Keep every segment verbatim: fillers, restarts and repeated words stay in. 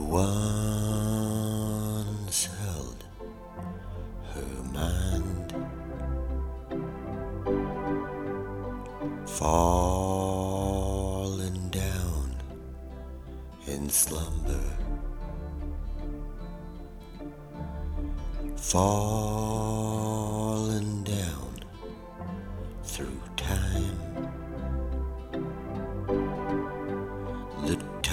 once held her mind, falling down in slumber, falling down through time. The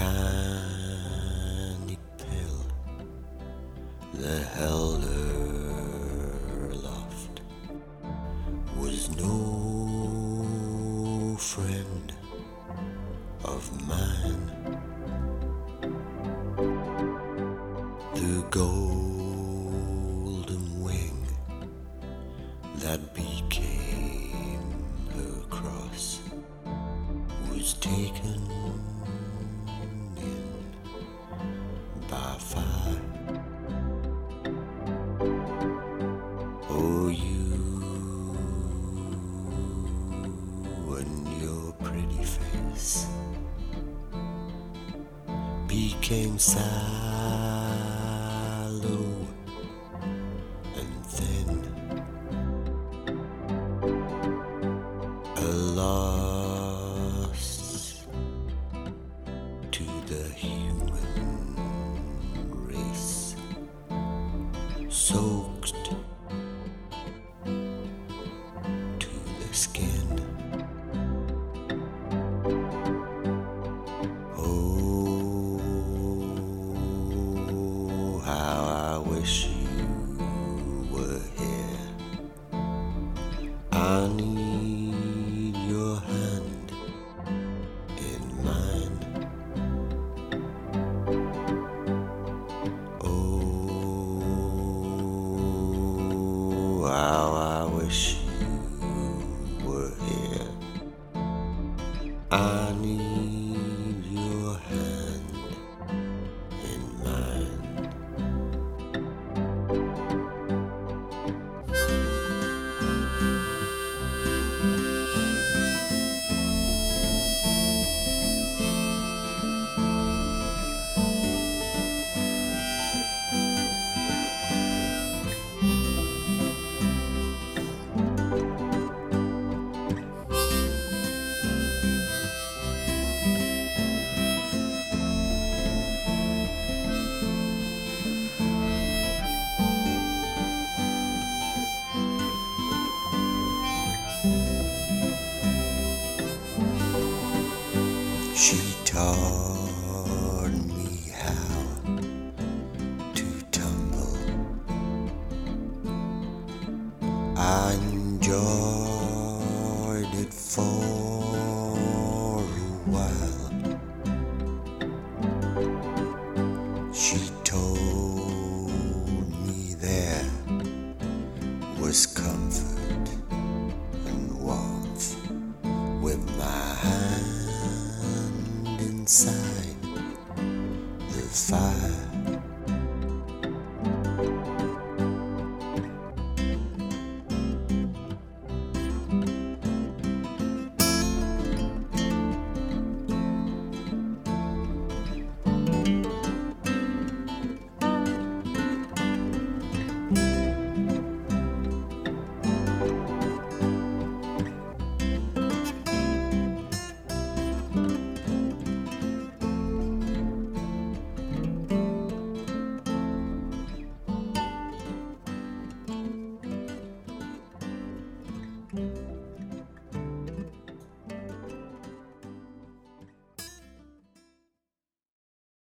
tiny pill that held her aloft was no friend of mine. The golden wing that became her cross was taken in by fire. Oh, you and your pretty face became sallow and thin, a loss to the human race, soaked to the skin. Oh, how I wish you were here. I need your hand in mine. Oh, how I wish you were here. I need your hand in mine. She taught me how to tumble. I enjoyed it for a while. She told me there was comfort and warmth with my hand inside the fire.